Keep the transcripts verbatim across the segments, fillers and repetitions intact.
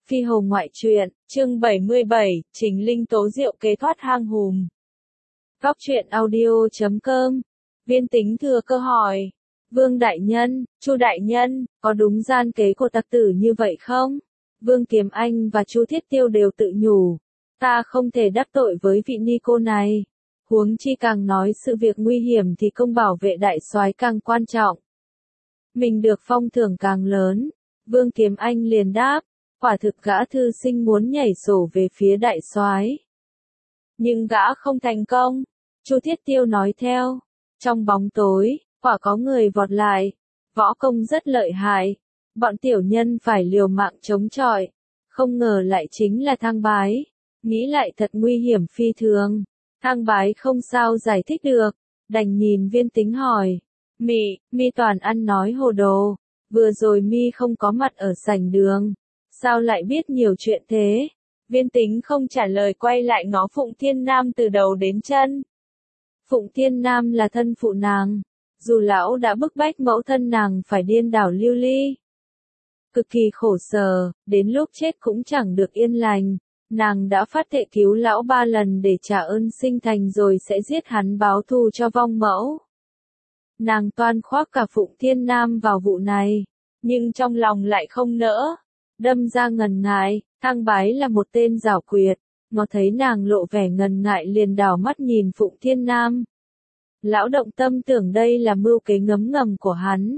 Phi Hồ ngoại truyện, chương bảy mươi bảy, Trình Linh tố rượu kế thoát hang hùm. Góc truyện audio chấm com. Viên Tính thừa cơ hỏi. Vương đại nhân, Chu đại nhân, có đúng gian kế của tặc tử như vậy không? Vương Kiếm Anh và Chu Thiết Tiêu đều tự nhủ. Ta không thể đắc tội với vị ni cô này. Huống chi càng nói sự việc nguy hiểm thì công bảo vệ đại soái càng quan trọng. Mình được phong thưởng càng lớn. Vương Kiếm Anh liền đáp. Quả thực gã thư sinh muốn nhảy sổ về phía đại soái. Nhưng gã không thành công. Chu Thiết Tiêu nói theo. Trong bóng tối, quả có người vọt lại. Võ công rất lợi hại. Bọn tiểu nhân phải liều mạng chống chọi. Không ngờ lại chính là Thang Bái. Nghĩ lại thật nguy hiểm phi thường. Thang Bái không sao giải thích được. Đành nhìn Viên Tính hỏi. Mị, mi toàn ăn nói hồ đồ. Vừa rồi mi không có mặt ở sảnh đường. Sao lại biết nhiều chuyện thế? Viên Tính không trả lời, quay lại ngó Phụng Thiên Nam từ đầu đến chân. Phụng Thiên Nam là thân phụ nàng. Dù lão đã bức bách mẫu thân nàng phải điên đảo lưu ly. Cực kỳ khổ sở, đến lúc chết cũng chẳng được yên lành. Nàng đã phát thệ cứu lão ba lần để trả ơn sinh thành rồi sẽ giết hắn báo thù cho vong mẫu. Nàng toan khoác cả Phụng Thiên Nam vào vụ này. Nhưng trong lòng lại không nỡ. Đâm ra ngần ngại, Thang Bái là một tên giảo quyệt, nó thấy nàng lộ vẻ ngần ngại liền đảo mắt nhìn Phụng Thiên Nam. Lão động tâm tưởng đây là mưu kế ngấm ngầm của hắn.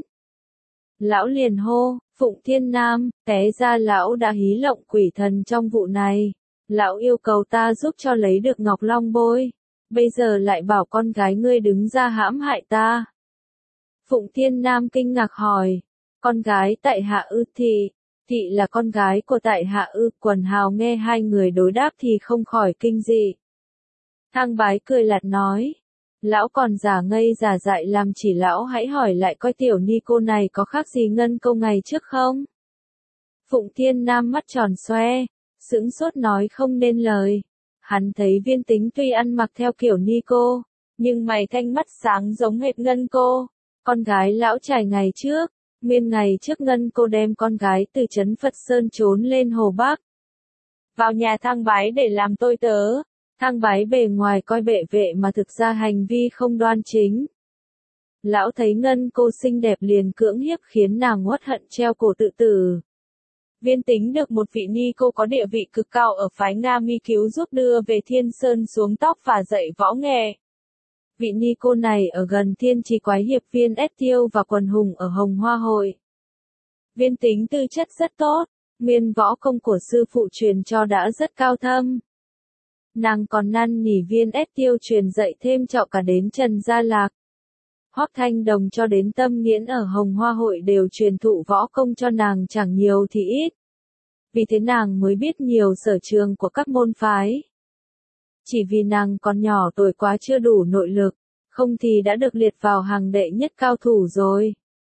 Lão liền hô, Phụng Thiên Nam, té ra lão đã hí lộng quỷ thần trong vụ này. Lão yêu cầu ta giúp cho lấy được Ngọc Long Bôi, bây giờ lại bảo con gái ngươi đứng ra hãm hại ta. Phụng Thiên Nam kinh ngạc hỏi, con gái tại hạ ư? Thị Thị là con gái của tại hạ ư? Quần hào nghe hai người đối đáp thì không khỏi kinh dị. Thang Bái cười lạt nói. Lão còn giả ngây giả dại làm chỉ lão hãy hỏi lại coi tiểu ni cô này có khác gì Ngân Câu ngày trước không? Phụng Thiên Nam mắt tròn xoe, sững sốt nói không nên lời. Hắn thấy Viên Tính tuy ăn mặc theo kiểu ni cô, nhưng mày thanh mắt sáng giống hệt Ngân Cô. Con gái lão trải ngày trước. Nguyên ngày trước Ngân Cô đem con gái từ trấn Phật Sơn trốn lên Hồ Bắc. Vào nhà Thang Bái để làm tôi tớ. Thang Bái bề ngoài coi bệ vệ mà thực ra hành vi không đoan chính. Lão thấy Ngân Cô xinh đẹp liền cưỡng hiếp khiến nàng uất hận treo cổ tự tử. Viên Tính được một vị ni cô có địa vị cực cao ở phái Nga Mi cứu giúp đưa về Thiên Sơn xuống tóc và dạy võ nghệ. Vị ni cô này ở gần Thiên Trì Quái Hiệp Viên Ét Tiêu và Quần Hùng ở Hồng Hoa Hội. Viên Tính tư chất rất tốt, nguyên võ công của sư phụ truyền cho đã rất cao thâm. Nàng còn năn nỉ Viên Ét Tiêu truyền dạy thêm trọ cả đến Trần Gia Lạc. Hoắc Thanh Đồng cho đến Tâm Nghiễn ở Hồng Hoa Hội đều truyền thụ võ công cho nàng chẳng nhiều thì ít. Vì thế nàng mới biết nhiều sở trường của các môn phái. Chỉ vì nàng còn nhỏ tuổi quá chưa đủ nội lực, không thì đã được liệt vào hàng đệ nhất cao thủ rồi.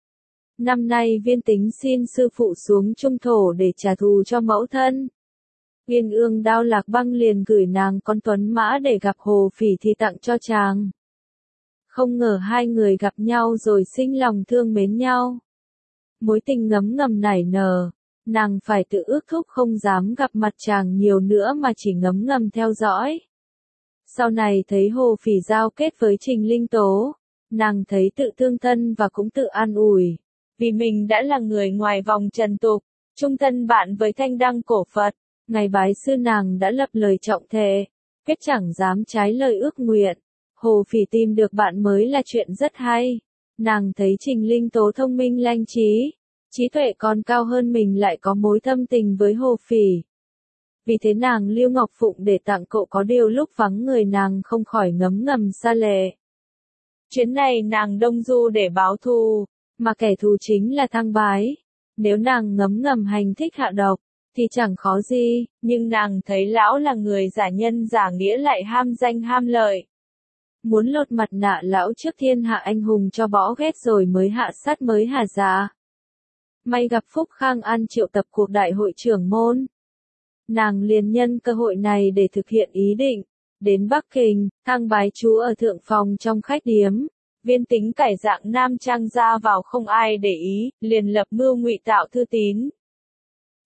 Năm nay Viên Tính xin sư phụ xuống trung thổ để trả thù cho mẫu thân. Uyên Ương Đao Lạc Băng liền gửi nàng con tuấn mã để gặp Hồ Phỉ thì tặng cho chàng. Không ngờ hai người gặp nhau rồi sinh lòng thương mến nhau. Mối tình ngấm ngầm nảy nở, nàng phải tự ước thúc không dám gặp mặt chàng nhiều nữa mà chỉ ngấm ngầm theo dõi. Sau này thấy Hồ Phỉ giao kết với Trình Linh tố, nàng thấy tự thương thân và cũng tự an ủi. Vì mình đã là người ngoài vòng trần tục, chung thân bạn với Thanh Đăng cổ Phật, ngày bái sư nàng đã lập lời trọng thề, quyết chẳng dám trái lời ước nguyện. Hồ Phỉ tìm được bạn mới là chuyện rất hay. Nàng thấy Trình Linh tố thông minh lanh trí, trí tuệ còn cao hơn mình lại có mối thâm tình với Hồ Phỉ. Vì thế nàng lưu ngọc phụng để tặng cậu, có điều lúc vắng người nàng không khỏi ngấm ngầm xa lệ. Chuyến này nàng đông du để báo thù, mà kẻ thù chính là Thang Bái. Nếu nàng ngấm ngầm hành thích hạ độc, thì chẳng khó gì, nhưng nàng thấy lão là người giả nhân giả nghĩa lại ham danh ham lợi. Muốn lột mặt nạ lão trước thiên hạ anh hùng cho bỏ ghét rồi mới hạ sát mới hà giá. May gặp Phúc Khang An triệu tập cuộc đại hội trưởng môn. Nàng liền nhân cơ hội này để thực hiện ý định. Đến Bắc Kinh, Thang Bái trú ở thượng phòng trong khách điếm. Viên Tính cải dạng nam trang ra vào không ai để ý, liền lập mưu ngụy tạo thư tín.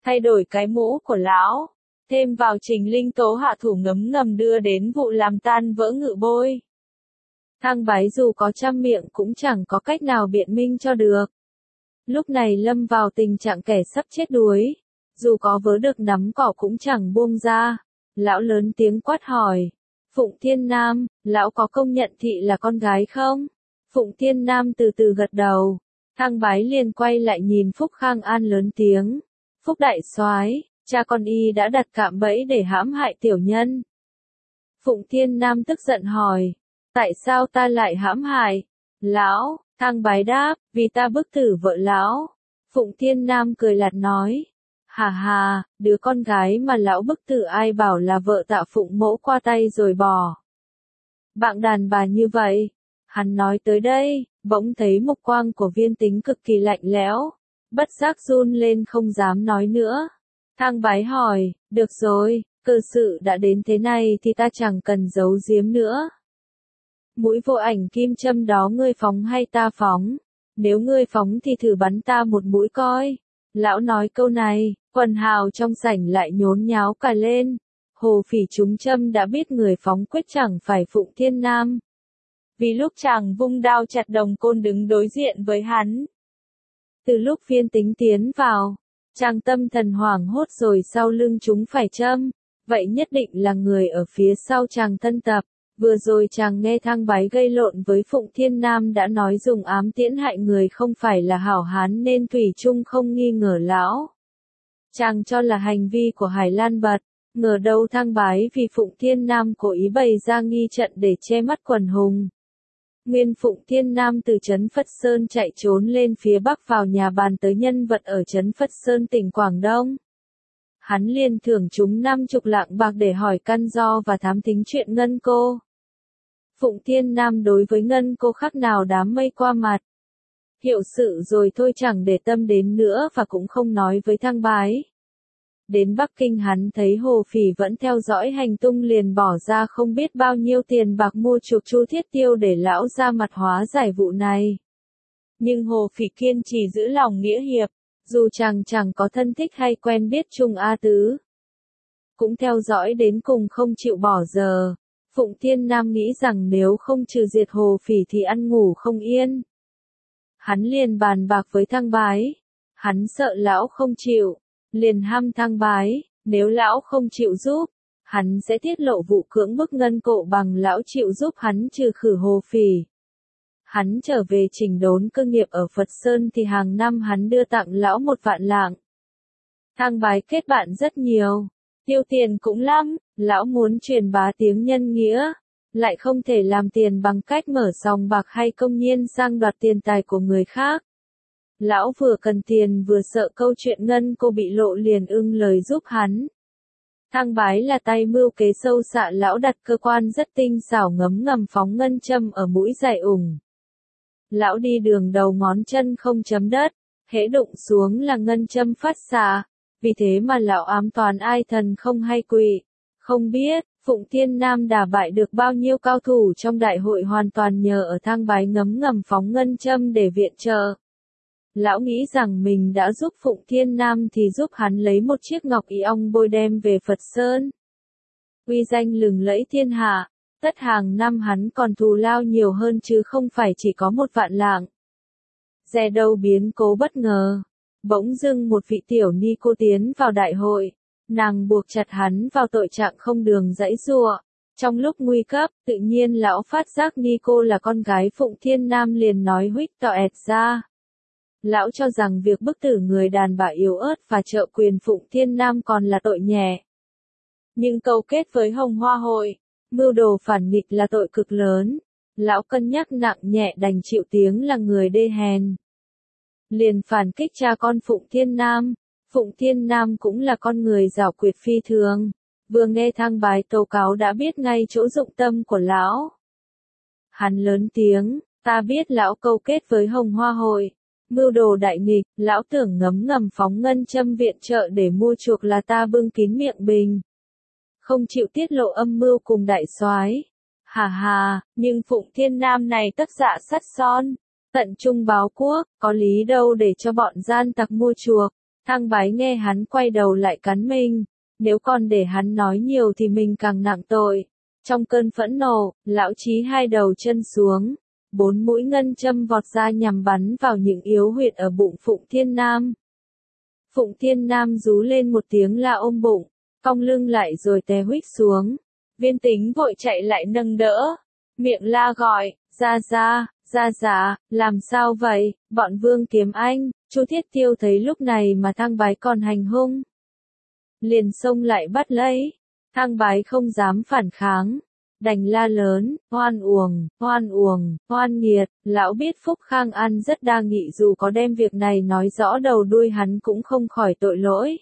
thay đổi cái mũ của lão, thêm vào Trình Linh Tố hạ thủ ngấm ngầm đưa đến vụ làm tan vỡ Ngự Bôi. Thang Bái dù có trăm miệng cũng chẳng có cách nào biện minh cho được. Lúc này lâm vào tình trạng kẻ sắp chết đuối, dù có vớ được nắm cỏ cũng chẳng buông ra. Lão lớn tiếng quát hỏi, Phụng Thiên Nam, lão có công nhận thị là con gái không? Phụng Thiên Nam từ từ gật đầu. Thang Bái liền quay lại nhìn Phúc Khang An lớn tiếng, Phúc đại soái, cha con y đã đặt cạm bẫy để hãm hại tiểu nhân. Phụng Thiên Nam tức giận hỏi, tại sao ta lại hãm hại? Lão, Thang Bái đáp, vì ta bức tử vợ lão. Phụng Thiên Nam cười lạt nói, hà hà, đứa con gái mà lão bức tử ai bảo là vợ Tạ Phụng mẫu qua tay rồi bỏ. Bạn đàn bà như vậy. Hắn nói tới đây, bỗng thấy mục quang của Viên Tính cực kỳ lạnh lẽo, bất giác run lên không dám nói nữa. Thang Bái hỏi, được rồi, cơ sự đã đến thế này thì ta chẳng cần giấu giếm nữa. Mũi vô ảnh kim châm đó ngươi phóng hay ta phóng? Nếu ngươi phóng thì thử bắn ta một mũi coi. Lão nói câu này, quần hào trong sảnh lại nhốn nháo cả lên. Hồ Phỉ trúng châm đã biết người phóng quyết chẳng phải Phụng Thiên Nam. Vì lúc chàng vung đao chặt Đồng Côn đứng đối diện với hắn. Từ lúc Viên Tính tiến vào, chàng tâm thần hoảng hốt rồi sau lưng chúng phải châm, vậy nhất định là người ở phía sau chàng thân tập. Vừa rồi chàng nghe Thang Bái gây lộn với Phụng Thiên Nam đã nói dùng ám tiễn hại người không phải là hảo hán nên thủy chung không nghi ngờ lão. Chàng cho là hành vi của Hải Lan Bật, ngờ đâu Thang Bái vì Phụng Thiên Nam cố ý bày ra nghi trận để che mắt quần hùng. Nguyên Phụng Thiên Nam từ trấn Phật Sơn chạy trốn lên phía bắc vào nhà bàn tới nhân vật ở trấn Phật Sơn tỉnh Quảng Đông. Hắn liền thưởng chúng năm chục lạng bạc để hỏi căn do và thám thính chuyện Ngân Cô. Phụng Thiên Nam đối với Ngân Cô khác nào đám mây qua mặt. Hiệu sự rồi thôi chẳng để tâm đến nữa và cũng không nói với Thang Bái. Đến Bắc Kinh hắn thấy Hồ Phỉ vẫn theo dõi hành tung liền bỏ ra không biết bao nhiêu tiền bạc mua chuộc Chu Thiết Tiêu để lão ra mặt hóa giải vụ này. Nhưng Hồ Phỉ kiên trì giữ lòng nghĩa hiệp, dù chàng chẳng có thân thích hay quen biết Trung A Tứ. Cũng theo dõi đến cùng không chịu bỏ giờ. Phụng Thiên Nam nghĩ rằng nếu không trừ diệt Hồ Phỉ thì ăn ngủ không yên. Hắn liền bàn bạc với Thang Bái. Hắn sợ lão không chịu. Liền hăm Thang Bái, nếu lão không chịu giúp, hắn sẽ tiết lộ vụ cưỡng bức Ngân Cô bằng lão chịu giúp hắn trừ khử Hồ Phỉ. Hắn trở về chỉnh đốn cơ nghiệp ở Phật Sơn thì hàng năm hắn đưa tặng lão một vạn lạng. Thang Bái kết bạn rất nhiều, tiêu tiền cũng lắm, lão muốn truyền bá tiếng nhân nghĩa, lại không thể làm tiền bằng cách mở sòng bạc hay công nhiên sang đoạt tiền tài của người khác. Lão vừa cần tiền vừa sợ câu chuyện Ngân Cô bị lộ liền ưng lời giúp hắn. Thang Bái là tay mưu kế sâu xạ, lão đặt cơ quan rất tinh xảo ngấm ngầm phóng ngân châm ở mũi dài ủng. Lão đi đường đầu ngón chân không chấm đất, hễ đụng xuống là ngân châm phát xạ, vì thế mà lão ám toán ai thần không hay quỷ. Không biết, Phụng Thiên Nam đả bại được bao nhiêu cao thủ trong đại hội hoàn toàn nhờ ở Thang Bái ngấm ngầm phóng ngân châm để viện trợ. Lão nghĩ rằng mình đã giúp Phụng Thiên Nam thì giúp hắn lấy một chiếc ngọc y ong bôi đem về Phật Sơn. Uy danh lừng lẫy thiên hạ, tất hàng năm hắn còn thù lao nhiều hơn chứ không phải chỉ có một vạn lạng. Dè đâu biến cố bất ngờ. Bỗng dưng một vị tiểu ni cô tiến vào đại hội. Nàng buộc chặt hắn vào tội trạng không đường giãy giụa. Trong lúc nguy cấp, tự nhiên lão phát giác ni cô là con gái Phụng Thiên Nam liền nói huých tọ ẹt ra. Lão cho rằng việc bức tử người đàn bà yếu ớt và trợ quyền Phụng Thiên Nam còn là tội nhẹ. Nhưng câu kết với Hồng Hoa Hội, mưu đồ phản nghịch là tội cực lớn. Lão cân nhắc nặng nhẹ đành chịu tiếng là người đê hèn. Liền phản kích cha con Phụng Thiên Nam. Phụng Thiên Nam cũng là con người giảo quyệt phi thường. Vừa nghe Thang Bái tố cáo đã biết ngay chỗ dụng tâm của lão. Hắn lớn tiếng, ta biết lão câu kết với Hồng Hoa Hội. Mưu đồ đại nghịch, lão tưởng ngấm ngầm phóng ngân châm viện trợ để mua chuộc là ta bưng kín miệng bình. Không chịu tiết lộ âm mưu cùng đại soái. Hà hà, nhưng Phụng Thiên Nam này tất dạ sắt son, tận trung báo quốc, có lý đâu để cho bọn gian tặc mua chuộc. Thang Bái nghe hắn quay đầu lại cắn mình, nếu còn để hắn nói nhiều thì mình càng nặng tội. Trong cơn phẫn nộ, lão Chí hai đầu chân xuống, bốn mũi ngân châm vọt ra nhằm bắn vào những yếu huyệt ở bụng Phụng Thiên Nam. Phụng Thiên Nam rú lên một tiếng la ôm bụng, cong lưng lại rồi té huých xuống. Viên Tính vội chạy lại nâng đỡ, miệng la gọi, ra ra, ra ra, làm sao vậy, bọn Vương kiếm anh. Chu Thiết Tiêu thấy lúc này mà Thang Bái còn hành hung, liền xông lại bắt lấy. Thang Bái không dám phản kháng, đành la lớn, oan uổng, oan uổng, oan nghiệt. Lão biết Phúc Khang An rất đa nghị, dù có đem việc này nói rõ đầu đuôi hắn cũng không khỏi tội lỗi.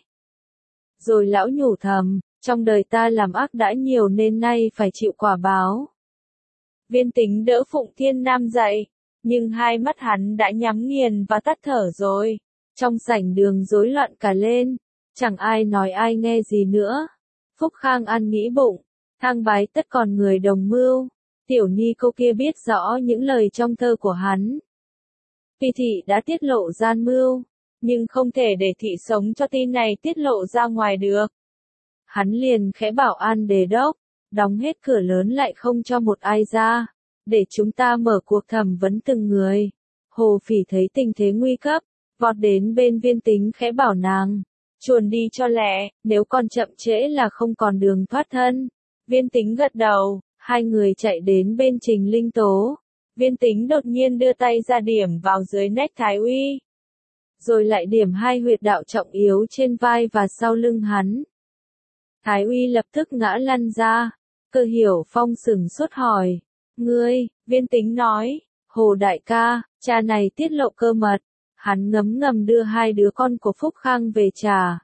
Rồi lão nhủ thầm, trong đời ta làm ác đã nhiều nên nay phải chịu quả báo. Viên Tính đỡ Phụng Thiên Nam dậy, nhưng hai mắt hắn đã nhắm nghiền và tắt thở rồi. Trong sảnh đường rối loạn cả lên, chẳng ai nói ai nghe gì nữa. Phúc Khang An nghĩ bụng, Thang Bái tất còn người đồng mưu, tiểu ni cô kia biết rõ những lời trong thơ của hắn. Tuy thị đã tiết lộ gian mưu, nhưng không thể để thị sống cho tin này tiết lộ ra ngoài được. Hắn liền khẽ bảo An Đề Đốc, đóng hết cửa lớn lại không cho một ai ra, để chúng ta mở cuộc thẩm vấn từng người. Hồ Phỉ thấy tình thế nguy cấp, vọt đến bên Viên Tính khẽ bảo nàng, chuồn đi cho lẹ, nếu còn chậm trễ là không còn đường thoát thân. Viên Tính gật đầu, hai người chạy đến bên Trình Linh Tố. Viên Tính đột nhiên đưa tay ra điểm vào dưới nách Thái Uy, rồi lại điểm hai huyệt đạo trọng yếu trên vai và sau lưng hắn. Thái Uy lập tức ngã lăn ra. Cơ Hiểu Phong sửng sốt hỏi, ngươi? Viên Tính nói, Hồ đại ca, cha này tiết lộ cơ mật. Hắn ngấm ngầm đưa hai đứa con của Phúc Khang về trả.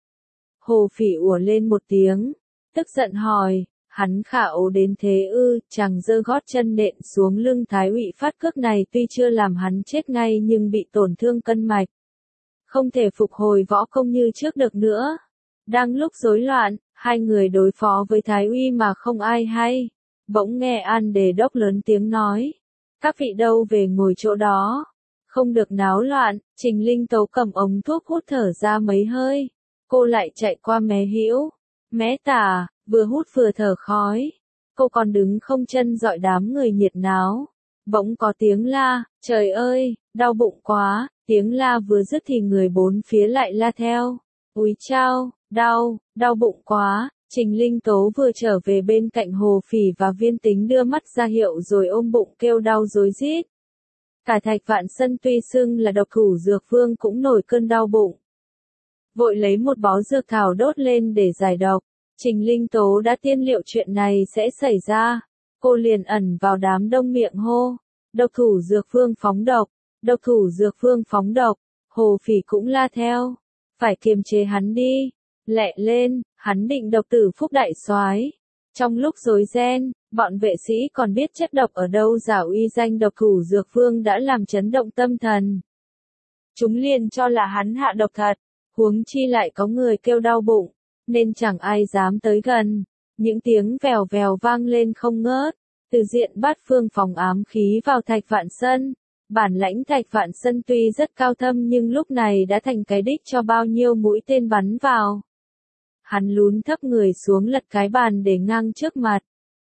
Hồ Phỉ ủa lên một tiếng, tức giận hỏi, hắn khạo đến thế ư? Chàng giơ gót chân nện xuống lưng Thái Uy. Phát cước này tuy chưa làm hắn chết ngay nhưng bị tổn thương cân mạch, không thể phục hồi võ công như trước được nữa. Đang lúc rối loạn, hai người đối phó với Thái Uy mà không ai hay. Bỗng nghe An Đề Đốc lớn tiếng nói, các vị đâu về ngồi chỗ đó, không được náo loạn. Trình Linh Tố cầm ống thuốc hút thở ra mấy hơi, cô lại chạy qua mé hữu, mé tả, vừa hút vừa thở khói. Cô còn đứng không chân dọi đám người nhiệt náo. Bỗng có tiếng la, trời ơi, đau bụng quá. Tiếng la vừa dứt thì người bốn phía lại la theo, úi chao, đau, đau bụng quá. Trình Linh Tố vừa trở về bên cạnh Hồ Phỉ và Viên Tính đưa mắt ra hiệu rồi ôm bụng kêu đau rối rít. Cả Thạch Vạn Sân tuy xưng là độc thủ dược vương cũng nổi cơn đau bụng. Vội lấy một bó dược thảo đốt lên để giải độc. Trình Linh Tố đã tiên liệu chuyện này sẽ xảy ra. Cô liền ẩn vào đám đông miệng hô, độc thủ dược vương phóng độc, độc thủ dược vương phóng độc. Hồ Phỉ cũng la theo, phải kiềm chế hắn đi, lẹ lên, hắn định độc tử Phúc đại soái. Trong lúc rối ren, bọn vệ sĩ còn biết chất độc ở đâu giả uy danh độc thủ dược vương đã làm chấn động tâm thần. Chúng liền cho là hắn hạ độc thật, huống chi lại có người kêu đau bụng, nên chẳng ai dám tới gần. Những tiếng vèo vèo vang lên không ngớt, từ diện bát phương phòng ám khí vào Thạch Vạn Sân. Bản lãnh Thạch Vạn Sân tuy rất cao thâm nhưng lúc này đã thành cái đích cho bao nhiêu mũi tên bắn vào. Hắn lún thấp người xuống lật cái bàn để ngang trước mặt.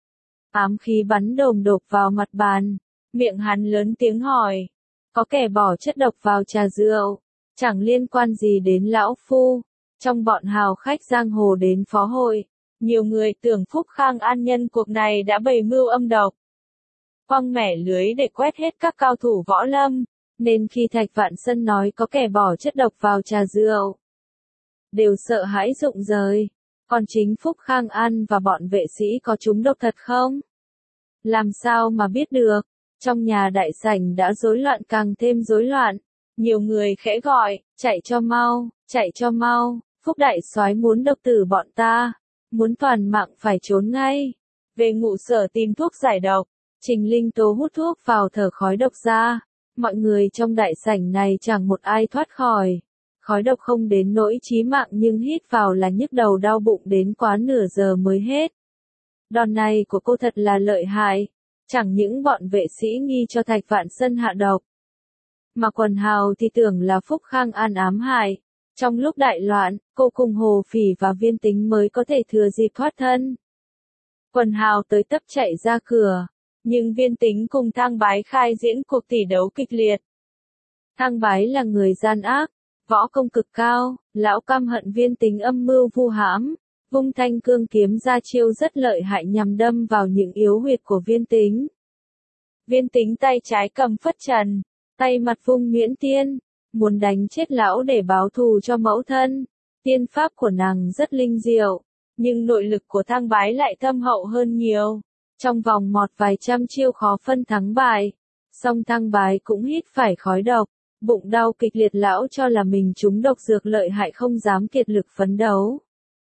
Ám khí bắn đồm đột vào mặt bàn, miệng hắn lớn tiếng hỏi, có kẻ bỏ chất độc vào trà rượu, chẳng liên quan gì đến lão phu. Trong bọn hào khách giang hồ đến phó hội, nhiều người tưởng Phúc Khang An nhân cuộc này đã bày mưu âm độc, quăng mẻ lưới để quét hết các cao thủ võ lâm, nên khi Thạch Vạn Sân nói có kẻ bỏ chất độc vào trà rượu, đều sợ hãi rụng rời. Còn chính Phúc Khang An và bọn vệ sĩ có trúng độc thật không? Làm sao mà biết được? Trong nhà đại sảnh đã rối loạn càng thêm rối loạn. Nhiều người khẽ gọi, chạy cho mau, chạy cho mau. Phúc đại soái muốn độc tử bọn ta, muốn toàn mạng phải trốn ngay. Về ngụ sở tìm thuốc giải độc. Trình Linh Tố hút thuốc vào thở khói độc ra. Mọi người trong đại sảnh này chẳng một ai thoát khỏi. Khói độc không đến nỗi chí mạng nhưng hít vào là nhức đầu đau bụng đến quá nửa giờ mới hết. Đòn này của cô thật là lợi hại. Chẳng những bọn vệ sĩ nghi cho Thạch Vạn Sân hạ độc, mà quần hào thì tưởng là Phúc Khang An ám hại. Trong lúc đại loạn, cô cùng Hồ Phỉ và Viên Tính mới có thể thừa dịp thoát thân. Quần hào tới tấp chạy ra cửa, nhưng Viên Tính cùng Thang Bái khai diễn cuộc tỷ đấu kịch liệt. Thang Bái là người gian ác, võ công cực cao, lão căm hận Viên Tính âm mưu vu hãm, vung thanh cương kiếm ra chiêu rất lợi hại nhằm đâm vào những yếu huyệt của Viên Tính. Viên Tính tay trái cầm phất trần, tay mặt vung Nguyễn Tiên, muốn đánh chết lão để báo thù cho mẫu thân. Tiên pháp của nàng rất linh diệu, nhưng nội lực của Thang Bái lại thâm hậu hơn nhiều. Trong vòng một vài trăm chiêu khó phân thắng bại, song Thang Bái cũng hít phải khói độc, bụng đau kịch liệt, lão cho là mình trúng độc dược lợi hại không dám kiệt lực phấn đấu.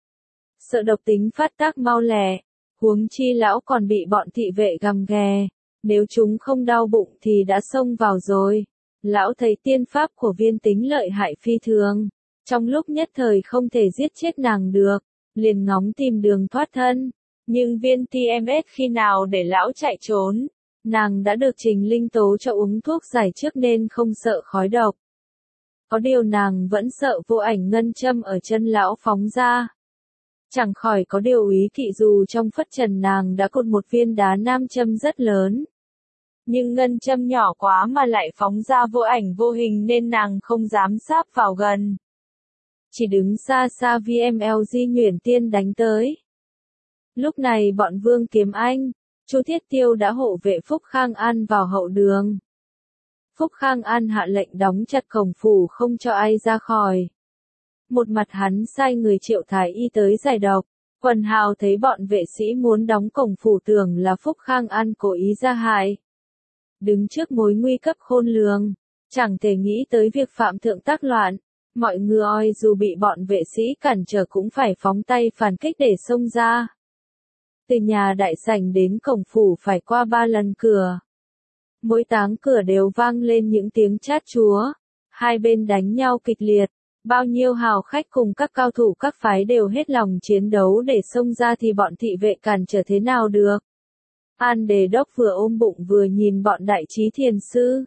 Sợ độc tính phát tác mau lẹ, huống chi lão còn bị bọn thị vệ gằm ghè, nếu chúng không đau bụng thì đã xông vào rồi. Lão thấy tiên pháp của Viên Tính lợi hại phi thường, trong lúc nhất thời không thể giết chết nàng được, liền ngóng tìm đường thoát thân, nhưng Viên tê em ét khi nào để lão chạy trốn, nàng đã được Trình Linh Tố cho uống thuốc giải trước nên không sợ khói độc. Có điều nàng vẫn sợ vô ảnh ngân châm ở chân lão phóng ra. Chẳng khỏi có điều úy kỵ dù trong phất trần nàng đã cột một viên đá nam châm rất lớn. Nhưng ngân châm nhỏ quá mà lại phóng ra vô ảnh vô hình nên nàng không dám sáp vào gần. Chỉ đứng xa xa vê em lờ di nhuyễn tiên đánh tới. Lúc này bọn Vương Kiếm Anh, Chu Thiết Tiêu đã hộ vệ Phúc Khang An vào hậu đường. Phúc Khang An hạ lệnh đóng chặt cổng phủ không cho ai ra khỏi. Một mặt hắn sai người Triệu Thái Y tới giải độc, quần hào thấy bọn vệ sĩ muốn đóng cổng phủ tưởng là Phúc Khang An cố ý ra hại. Đứng trước mối nguy cấp khôn lường, chẳng thể nghĩ tới việc phạm thượng tác loạn, mọi người dù bị bọn vệ sĩ cản trở cũng phải phóng tay phản kích để xông ra. Từ nhà đại sảnh đến cổng phủ phải qua ba lần cửa. Mỗi táng cửa đều vang lên những tiếng chát chúa, hai bên đánh nhau kịch liệt, bao nhiêu hào khách cùng các cao thủ các phái đều hết lòng chiến đấu để xông ra thì bọn thị vệ cản trở thế nào được. An Đề Đốc vừa ôm bụng vừa nhìn bọn đại trí thiền sư.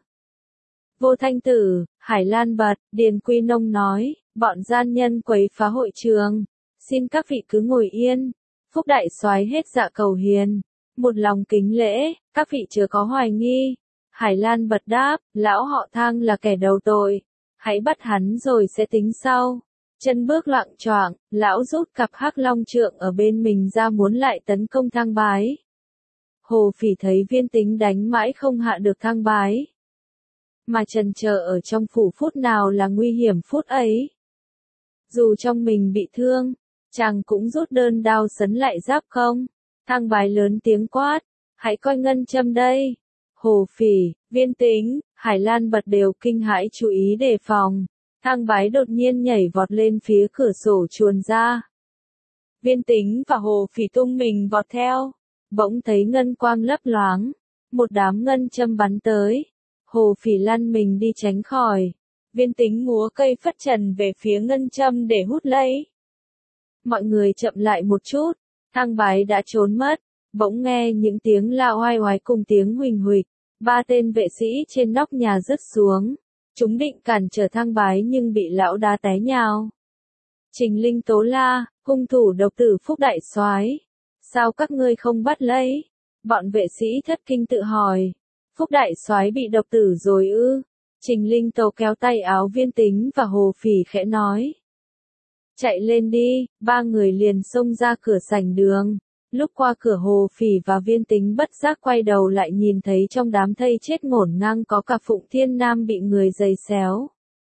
Vô Thanh Tử, Hải Lan Bật, Điền Quy Nông nói, bọn gian nhân quấy phá hội trường, xin các vị cứ ngồi yên. Phúc Đại Soái hết dạ cầu hiền, một lòng kính lễ, các vị chớ có hoài nghi. Hải Lan Bật đáp, lão họ Thang là kẻ đầu tội, hãy bắt hắn rồi sẽ tính sau. Chân bước loạng choạng, lão rút cặp hắc long trượng ở bên mình ra muốn lại tấn công Thang Bái. Hồ Phỉ thấy Viên Tính đánh mãi không hạ được Thang Bái, mà trần chờ ở trong phủ phút nào là nguy hiểm phút ấy. Dù trong mình bị thương, chàng cũng rút đơn đao sấn lại giáp không. Thang Bái lớn tiếng quát, hãy coi ngân châm đây. Hồ Phỉ, Viên Tính, Hải Lan Bật đều kinh hãi chú ý đề phòng. Thang Bái đột nhiên nhảy vọt lên phía cửa sổ chuồn ra. Viên Tính và Hồ Phỉ tung mình vọt theo. Bỗng thấy ngân quang lấp loáng, một đám ngân châm bắn tới. Hồ Phỉ lăn mình đi tránh khỏi. Viên Tính múa cây phất trần về phía ngân châm để hút lấy. Mọi người chậm lại một chút, Thang Bái đã trốn mất. Bỗng nghe những tiếng la oai oái cùng tiếng huỳnh huỵch, ba tên vệ sĩ trên nóc nhà rớt xuống. Chúng định cản trở Thang Bái nhưng bị lão đá té nhào. Trình Linh Tố la, hung thủ độc tử Phúc Đại Soái, sao các ngươi không bắt lấy? Bọn vệ sĩ thất kinh tự hỏi, Phúc Đại Soái bị độc tử rồi ư? Trình Linh Tố kéo tay áo Viên Tính và Hồ Phỉ khẽ nói, chạy lên đi. Ba người liền xông ra cửa sảnh đường. Lúc qua cửa Hồ Phỉ và Viên Tính bất giác quay đầu lại nhìn thấy trong đám thây chết ngổn ngang có cả Phụng Thiên Nam bị người giày xéo.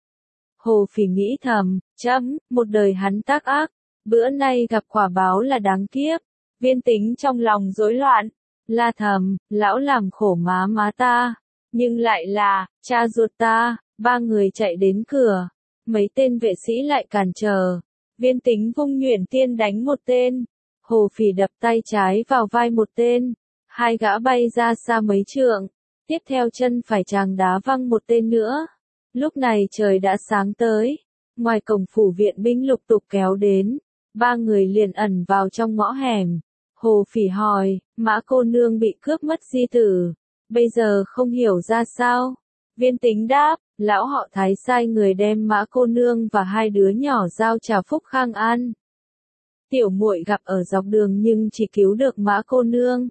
Hồ Phỉ nghĩ thầm, chấm, một đời hắn tác ác, bữa nay gặp quả báo là đáng tiếc. Viên Tính trong lòng rối loạn, la thầm, lão làm khổ má má ta, nhưng lại là cha ruột ta. Ba người chạy đến cửa, mấy tên vệ sĩ lại cản trở. Viên Tính vung nhuyễn tiên đánh một tên. Hồ Phỉ đập tay trái vào vai một tên, hai gã bay ra xa mấy trượng, tiếp theo chân phải chàng đá văng một tên nữa. Lúc này trời đã sáng tới, ngoài cổng phủ viện binh lục tục kéo đến, ba người liền ẩn vào trong ngõ hẻm. Hồ Phỉ hỏi, Mã cô nương bị cướp mất di tử, bây giờ không hiểu ra sao. Viên Tính đáp, Lão họ Thái sai người đem Mã cô nương và hai đứa nhỏ giao trà Phúc Khang ăn. Tiểu muội gặp ở dọc đường nhưng chỉ cứu được Mã cô nương.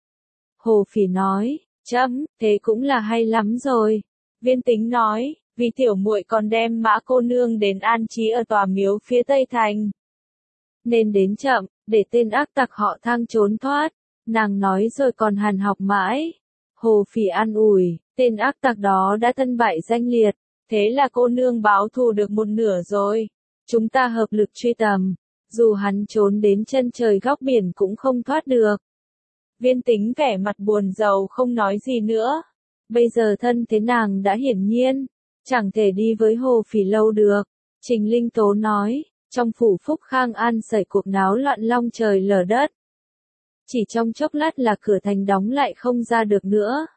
Hồ Phỉ nói, chấm, thế cũng là hay lắm rồi. Viên Tính nói, vì tiểu muội còn đem Mã cô nương đến an trí ở tòa miếu phía Tây Thành. Nên đến chậm, để tên ác tặc họ Thang trốn thoát. Nàng nói rồi còn hằn học mãi. Hồ Phỉ an ủi, tên ác tặc đó đã thân bại danh liệt. Thế là cô nương báo thù được một nửa rồi. Chúng ta hợp lực truy tầm. Dù hắn trốn đến chân trời góc biển cũng không thoát được. Viên Tính vẻ mặt buồn rầu không nói gì nữa. Bây giờ thân thế nàng đã hiển nhiên. Chẳng thể đi với Hồ Phỉ lâu được. Trình Linh Tố nói, trong phủ Phúc Khang An xảy cuộc náo loạn long trời lở đất. Chỉ trong chốc lát là cửa thành đóng lại không ra được nữa.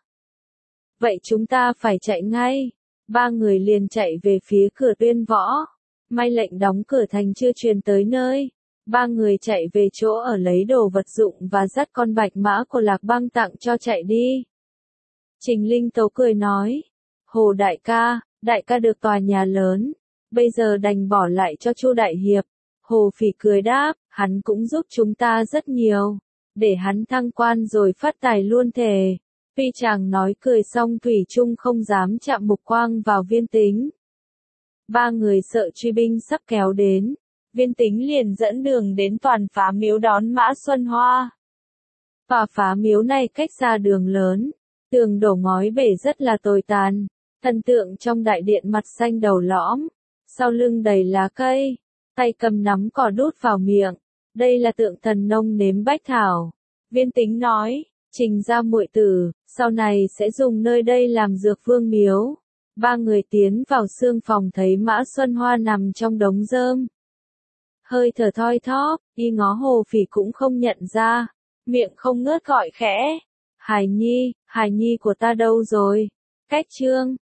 Vậy chúng ta phải chạy ngay. Ba người liền chạy về phía cửa Tuyên Võ. May lệnh đóng cửa thành chưa truyền tới nơi. Ba người chạy về chỗ ở lấy đồ vật dụng và dắt con bạch mã của Lạc Băng tặng cho chạy đi. Trình Linh Tố cười nói, Hồ đại ca, đại ca được tòa nhà lớn, bây giờ đành bỏ lại cho Chu đại hiệp. Hồ Phỉ cười đáp, hắn cũng giúp chúng ta rất nhiều, để hắn thăng quan rồi phát tài luôn thề. Tuy chàng nói cười xong thủy chung không dám chạm mục quang vào Viên Tính. Ba người sợ truy binh sắp kéo đến. Viên Tính liền dẫn đường đến Toàn Phá Miếu đón Mã Xuân Hoa. Tòa Phá Miếu này cách ra đường lớn, tường đổ ngói bể rất là tồi tàn, thần tượng trong đại điện mặt xanh đầu lõm, sau lưng đầy lá cây, tay cầm nắm cỏ đút vào miệng, đây là tượng thần nông nếm bách thảo. Viên Tính nói, Trình gia muội tử, sau này sẽ dùng nơi đây làm dược vương miếu. Ba người tiến vào xương phòng thấy Mã Xuân Hoa nằm trong đống rơm. Hơi thở thoi thóp, y ngó Hồ Phỉ cũng không nhận ra, miệng không ngớt gọi khẽ. Hải Nhi, Hải Nhi của ta đâu rồi? Cách chương